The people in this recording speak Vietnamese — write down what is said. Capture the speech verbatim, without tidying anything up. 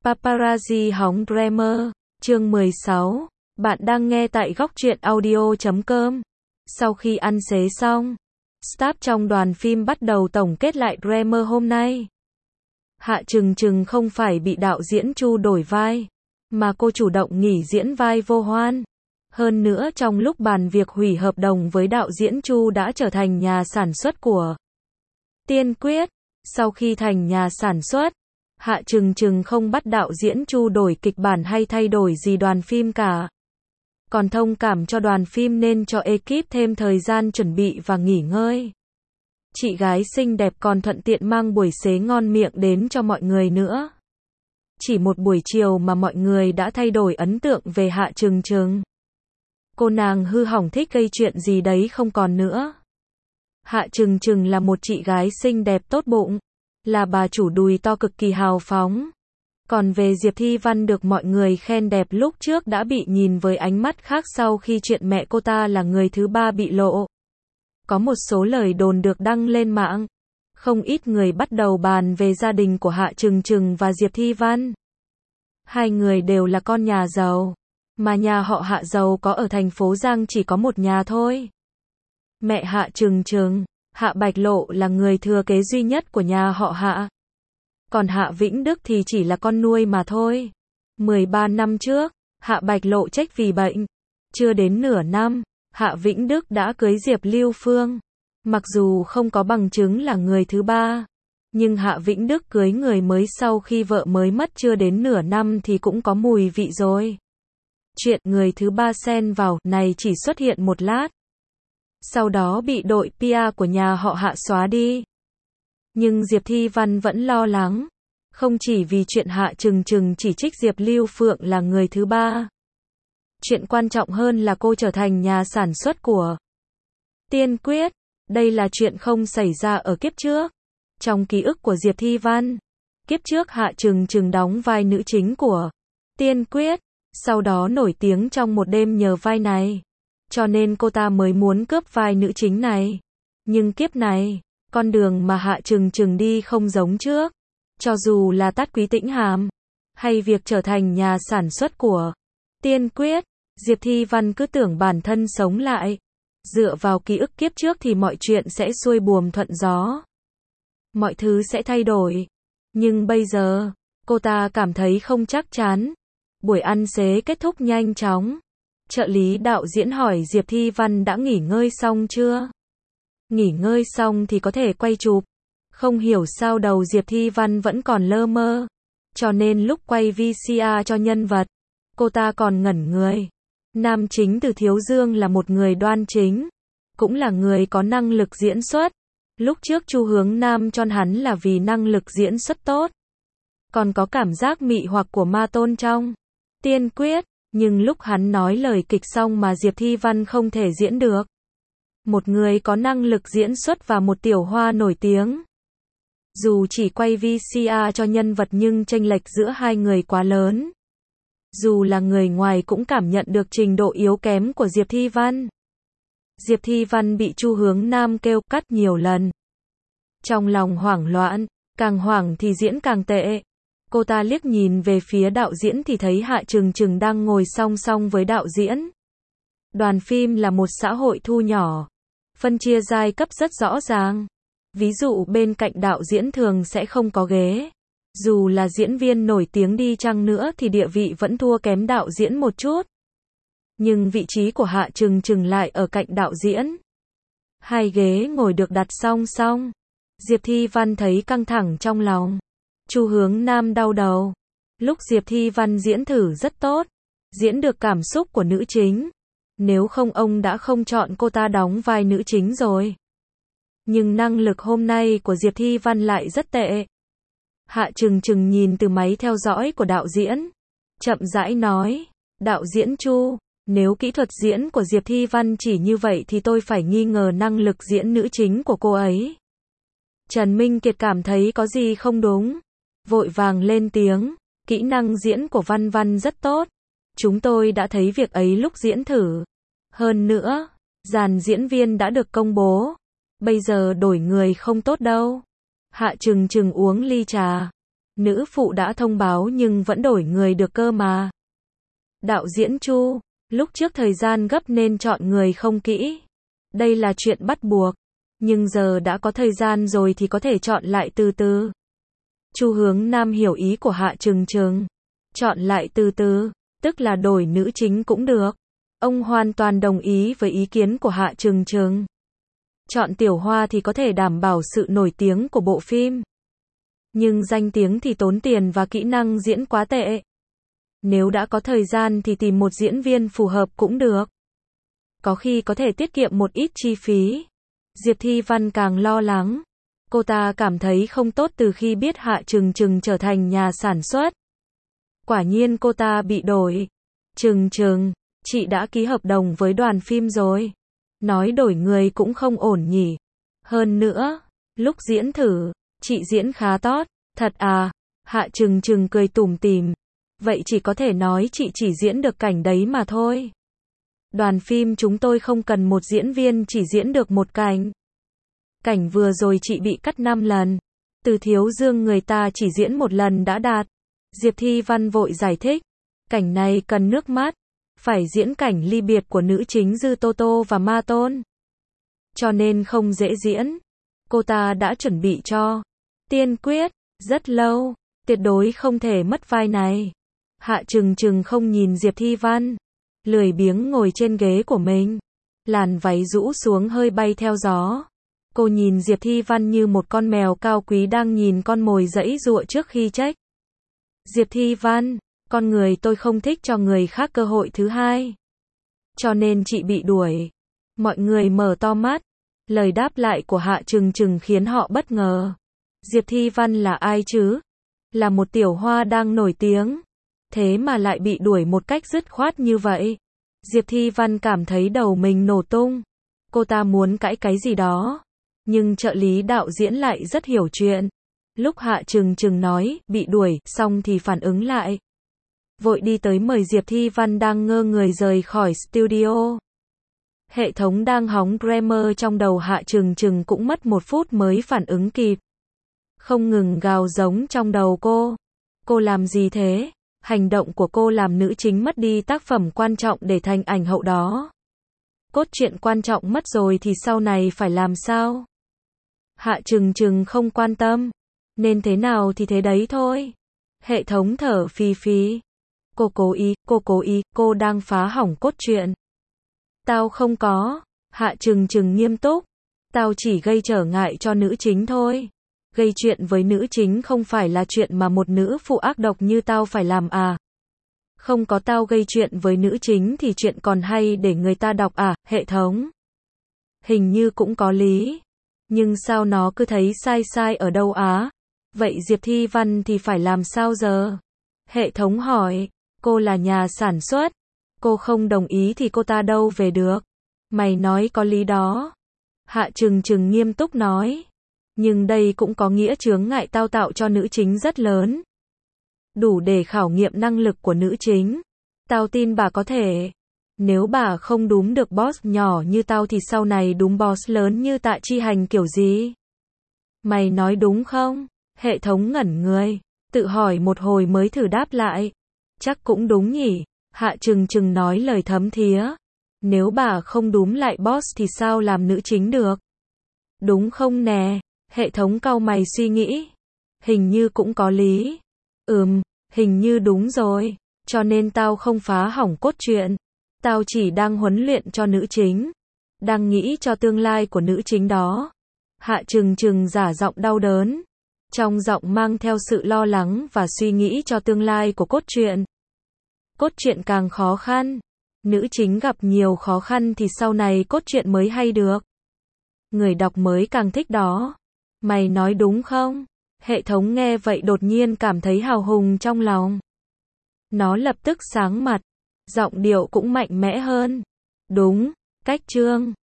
Paparazzi hóng Dreamer, chương mười sáu. Bạn đang nghe tại góc truyện audio chấm com. Sau khi ăn xế xong, staff trong đoàn phim bắt đầu tổng kết lại Dreamer hôm nay. Hạ Trừng Trừng không phải bị đạo diễn Chu đổi vai, mà cô chủ động nghỉ diễn vai Vô Hoan. Hơn nữa trong lúc bàn việc hủy hợp đồng với đạo diễn Chu đã trở thành nhà sản xuất của Tiên Quyết. Sau khi thành nhà sản xuất, Hạ Trừng Trừng không bắt đạo diễn Chu đổi kịch bản hay thay đổi gì đoàn phim cả. Còn thông cảm cho đoàn phim nên cho ekip thêm thời gian chuẩn bị và nghỉ ngơi. Chị gái xinh đẹp còn thuận tiện mang buổi xế ngon miệng đến cho mọi người nữa. Chỉ một buổi chiều mà mọi người đã thay đổi ấn tượng về Hạ Trừng Trừng. Cô nàng hư hỏng thích gây chuyện gì đấy không còn nữa. Hạ Trừng Trừng là một chị gái xinh đẹp tốt bụng, là bà chủ đùi to cực kỳ hào phóng. Còn về Diệp Thi Văn được mọi người khen đẹp lúc trước đã bị nhìn với ánh mắt khác sau khi chuyện mẹ cô ta là người thứ ba bị lộ. Có một số lời đồn được đăng lên mạng. Không ít người bắt đầu bàn về gia đình của Hạ Trừng Trừng và Diệp Thi Văn. Hai người đều là con nhà giàu, mà nhà họ Hạ giàu có ở thành phố Giang chỉ có một nhà thôi. Mẹ Hạ Trừng Trừng, Hạ Bạch Lộ là người thừa kế duy nhất của nhà họ Hạ. Còn Hạ Vĩnh Đức thì chỉ là con nuôi mà thôi. mười ba năm trước, Hạ Bạch Lộ chết vì bệnh. Chưa đến nửa năm, Hạ Vĩnh Đức đã cưới Diệp Lưu Phương. Mặc dù không có bằng chứng là người thứ ba, nhưng Hạ Vĩnh Đức cưới người mới sau khi vợ mới mất chưa đến nửa năm thì cũng có mùi vị rồi. Chuyện người thứ ba xen vào này chỉ xuất hiện một lát. Sau đó bị đội pê e của nhà họ Hạ xóa đi. Nhưng Diệp Thi Văn vẫn lo lắng. Không chỉ vì chuyện Hạ Trừng Trừng chỉ trích Diệp Lưu Phượng là người thứ ba. Chuyện quan trọng hơn là cô trở thành nhà sản xuất của Tiên Quyết. Đây là chuyện không xảy ra ở kiếp trước. Trong ký ức của Diệp Thi Văn, kiếp trước Hạ Trừng Trừng đóng vai nữ chính của Tiên Quyết. Sau đó nổi tiếng trong một đêm nhờ vai này. Cho nên cô ta mới muốn cướp vai nữ chính này. Nhưng kiếp này, con đường mà Hạ Trừng Trừng đi không giống trước. Cho dù là Tát Quý Tĩnh Hàm, hay việc trở thành nhà sản xuất của Tiên Quyết, Diệp Thi Văn cứ tưởng bản thân sống lại. Dựa vào ký ức kiếp trước thì mọi chuyện sẽ xuôi buồm thuận gió. Mọi thứ sẽ thay đổi. Nhưng bây giờ, cô ta cảm thấy không chắc chắn. Buổi ăn xế kết thúc nhanh chóng. Trợ lý đạo diễn hỏi Diệp Thi Văn đã nghỉ ngơi xong chưa? Nghỉ ngơi xong thì có thể quay chụp. Không hiểu sao đầu Diệp Thi Văn vẫn còn lơ mơ. Cho nên lúc quay vê xê rờ cho nhân vật, cô ta còn ngẩn người. Nam chính Từ Thiếu Dương là một người đoan chính, cũng là người có năng lực diễn xuất. Lúc trước Chu Hướng Nam chọn hắn là vì năng lực diễn xuất tốt. Còn có cảm giác mị hoặc của Ma Tôn trong Tiên Quyết. Nhưng lúc hắn nói lời kịch xong mà Diệp Thi Văn không thể diễn được. Một người có năng lực diễn xuất và một tiểu hoa nổi tiếng. Dù chỉ quay vê xê rờ cho nhân vật nhưng chênh lệch giữa hai người quá lớn. Dù là người ngoài cũng cảm nhận được trình độ yếu kém của Diệp Thi Văn. Diệp Thi Văn bị Chu Hướng Nam kêu cắt nhiều lần. Trong lòng hoảng loạn, càng hoảng thì diễn càng tệ. Cô ta liếc nhìn về phía đạo diễn thì thấy Hạ Trừng Trừng đang ngồi song song với đạo diễn. Đoàn phim là một xã hội thu nhỏ. Phân chia giai cấp rất rõ ràng. Ví dụ bên cạnh đạo diễn thường sẽ không có ghế. Dù là diễn viên nổi tiếng đi chăng nữa thì địa vị vẫn thua kém đạo diễn một chút. Nhưng vị trí của Hạ Trừng Trừng lại ở cạnh đạo diễn. Hai ghế ngồi được đặt song song. Diệp Thi Văn thấy căng thẳng trong lòng. Chu Hướng Nam đau đầu. Lúc Diệp Thi Văn diễn thử rất tốt. Diễn được cảm xúc của nữ chính. Nếu không ông đã không chọn cô ta đóng vai nữ chính rồi. Nhưng năng lực hôm nay của Diệp Thi Văn lại rất tệ. Hạ Trừng Trừng nhìn từ máy theo dõi của đạo diễn. Chậm rãi nói. Đạo diễn Chu, nếu kỹ thuật diễn của Diệp Thi Văn chỉ như vậy thì tôi phải nghi ngờ năng lực diễn nữ chính của cô ấy. Trần Minh Kiệt cảm thấy có gì không đúng. Vội vàng lên tiếng. Kỹ năng diễn của Văn Văn rất tốt. Chúng tôi đã thấy việc ấy lúc diễn thử. Hơn nữa, dàn diễn viên đã được công bố. Bây giờ đổi người không tốt đâu. Hạ Trừng Trừng uống ly trà. Nữ phụ đã thông báo nhưng vẫn đổi người được cơ mà. Đạo diễn Chu, lúc trước thời gian gấp nên chọn người không kỹ. Đây là chuyện bắt buộc. Nhưng giờ đã có thời gian rồi thì có thể chọn lại từ từ. Chu Hướng Nam hiểu ý của Hạ Trừng Trừng. Chọn lại từ từ, tức là đổi nữ chính cũng được. Ông hoàn toàn đồng ý với ý kiến của Hạ Trừng Trừng. Chọn Tiểu Hoa thì có thể đảm bảo sự nổi tiếng của bộ phim. Nhưng danh tiếng thì tốn tiền và kỹ năng diễn quá tệ. Nếu đã có thời gian thì tìm một diễn viên phù hợp cũng được. Có khi có thể tiết kiệm một ít chi phí. Diệp Thi Văn càng lo lắng. Cô ta cảm thấy không tốt từ khi biết Hạ Trừng Trừng trở thành nhà sản xuất. Quả nhiên cô ta bị đổi. Trừng Trừng, chị đã ký hợp đồng với đoàn phim rồi. Nói đổi người cũng không ổn nhỉ. Hơn nữa, lúc diễn thử, chị diễn khá tốt. Thật à? Hạ Trừng Trừng cười tủm tỉm. Vậy chỉ có thể nói chị chỉ diễn được cảnh đấy mà thôi. Đoàn phim chúng tôi không cần một diễn viên chỉ diễn được một cảnh. Cảnh vừa rồi chị bị cắt năm lần. Từ Thiếu Dương người ta chỉ diễn một lần đã đạt. Diệp Thi Văn vội giải thích. Cảnh này cần nước mắt. Phải diễn cảnh ly biệt của nữ chính Dư Tô Tô và Ma Tôn. Cho nên không dễ diễn. Cô ta đã chuẩn bị cho. Tiên quyết. Rất lâu. Tuyệt đối không thể mất vai này. Hạ Trừng Trừng không nhìn Diệp Thi Văn. Lười biếng ngồi trên ghế của mình. Làn váy rũ xuống hơi bay theo gió. Cô nhìn Diệp Thi Văn như một con mèo cao quý đang nhìn con mồi giãy giụa trước khi trách. Diệp Thi Văn, con người tôi không thích cho người khác cơ hội thứ hai. Cho nên chị bị đuổi. Mọi người mở to mắt. Lời đáp lại của Hạ Trừng Trừng khiến họ bất ngờ. Diệp Thi Văn là ai chứ? Là một tiểu hoa đang nổi tiếng. Thế mà lại bị đuổi một cách dứt khoát như vậy. Diệp Thi Văn cảm thấy đầu mình nổ tung. Cô ta muốn cãi cái gì đó. Nhưng trợ lý đạo diễn lại rất hiểu chuyện. Lúc Hạ Trừng Trừng nói, bị đuổi, xong thì phản ứng lại. Vội đi tới mời Diệp Thi Văn đang ngơ người rời khỏi studio. Hệ thống đang hóng grammar trong đầu Hạ Trừng Trừng cũng mất một phút mới phản ứng kịp. Không ngừng gào giống trong đầu cô. Cô làm gì thế? Hành động của cô làm nữ chính mất đi tác phẩm quan trọng để thành ảnh hậu đó. Cốt truyện quan trọng mất rồi thì sau này phải làm sao? Hạ Trừng Trừng không quan tâm. Nên thế nào thì thế đấy thôi. Hệ thống thở phì phì. Cô cố ý, cô cố ý, cô đang phá hỏng cốt truyện. Tao không có. Hạ Trừng Trừng nghiêm túc. Tao chỉ gây trở ngại cho nữ chính thôi. Gây chuyện với nữ chính không phải là chuyện mà một nữ phụ ác độc như tao phải làm à. Không có tao gây chuyện với nữ chính thì chuyện còn hay để người ta đọc à, hệ thống. Hình như cũng có lý. Nhưng sao nó cứ thấy sai sai ở đâu á? Vậy Diệp Thi Văn thì phải làm sao giờ? Hệ thống hỏi, cô là nhà sản xuất. Cô không đồng ý thì cô ta đâu về được. Mày nói có lý đó. Hạ Trừng Trừng nghiêm túc nói. Nhưng đây cũng có nghĩa chướng ngại tao tạo cho nữ chính rất lớn. Đủ để khảo nghiệm năng lực của nữ chính. Tao tin bà có thể. Nếu bà không đúm được boss nhỏ như tao thì sau này đúm boss lớn như Tạ Chi Hành kiểu gì? Mày nói đúng không? Hệ thống ngẩn người. Tự hỏi một hồi mới thử đáp lại. Chắc cũng đúng nhỉ. Hạ Trừng Trừng nói lời thấm thía. Nếu bà không đúm lại boss thì sao làm nữ chính được? Đúng không nè? Hệ thống cau mày suy nghĩ. Hình như cũng có lý. Ừm, hình như đúng rồi. Cho nên tao không phá hỏng cốt truyện. Tao chỉ đang huấn luyện cho nữ chính. Đang nghĩ cho tương lai của nữ chính đó. Hạ Trừng Trừng giả giọng đau đớn. Trong giọng mang theo sự lo lắng và suy nghĩ cho tương lai của cốt truyện. Cốt truyện càng khó khăn. Nữ chính gặp nhiều khó khăn thì sau này cốt truyện mới hay được. Người đọc mới càng thích đó. Mày nói đúng không? Hệ thống nghe vậy đột nhiên cảm thấy hào hùng trong lòng. Nó lập tức sáng mặt. Giọng điệu cũng mạnh mẽ hơn. Đúng, cách chương.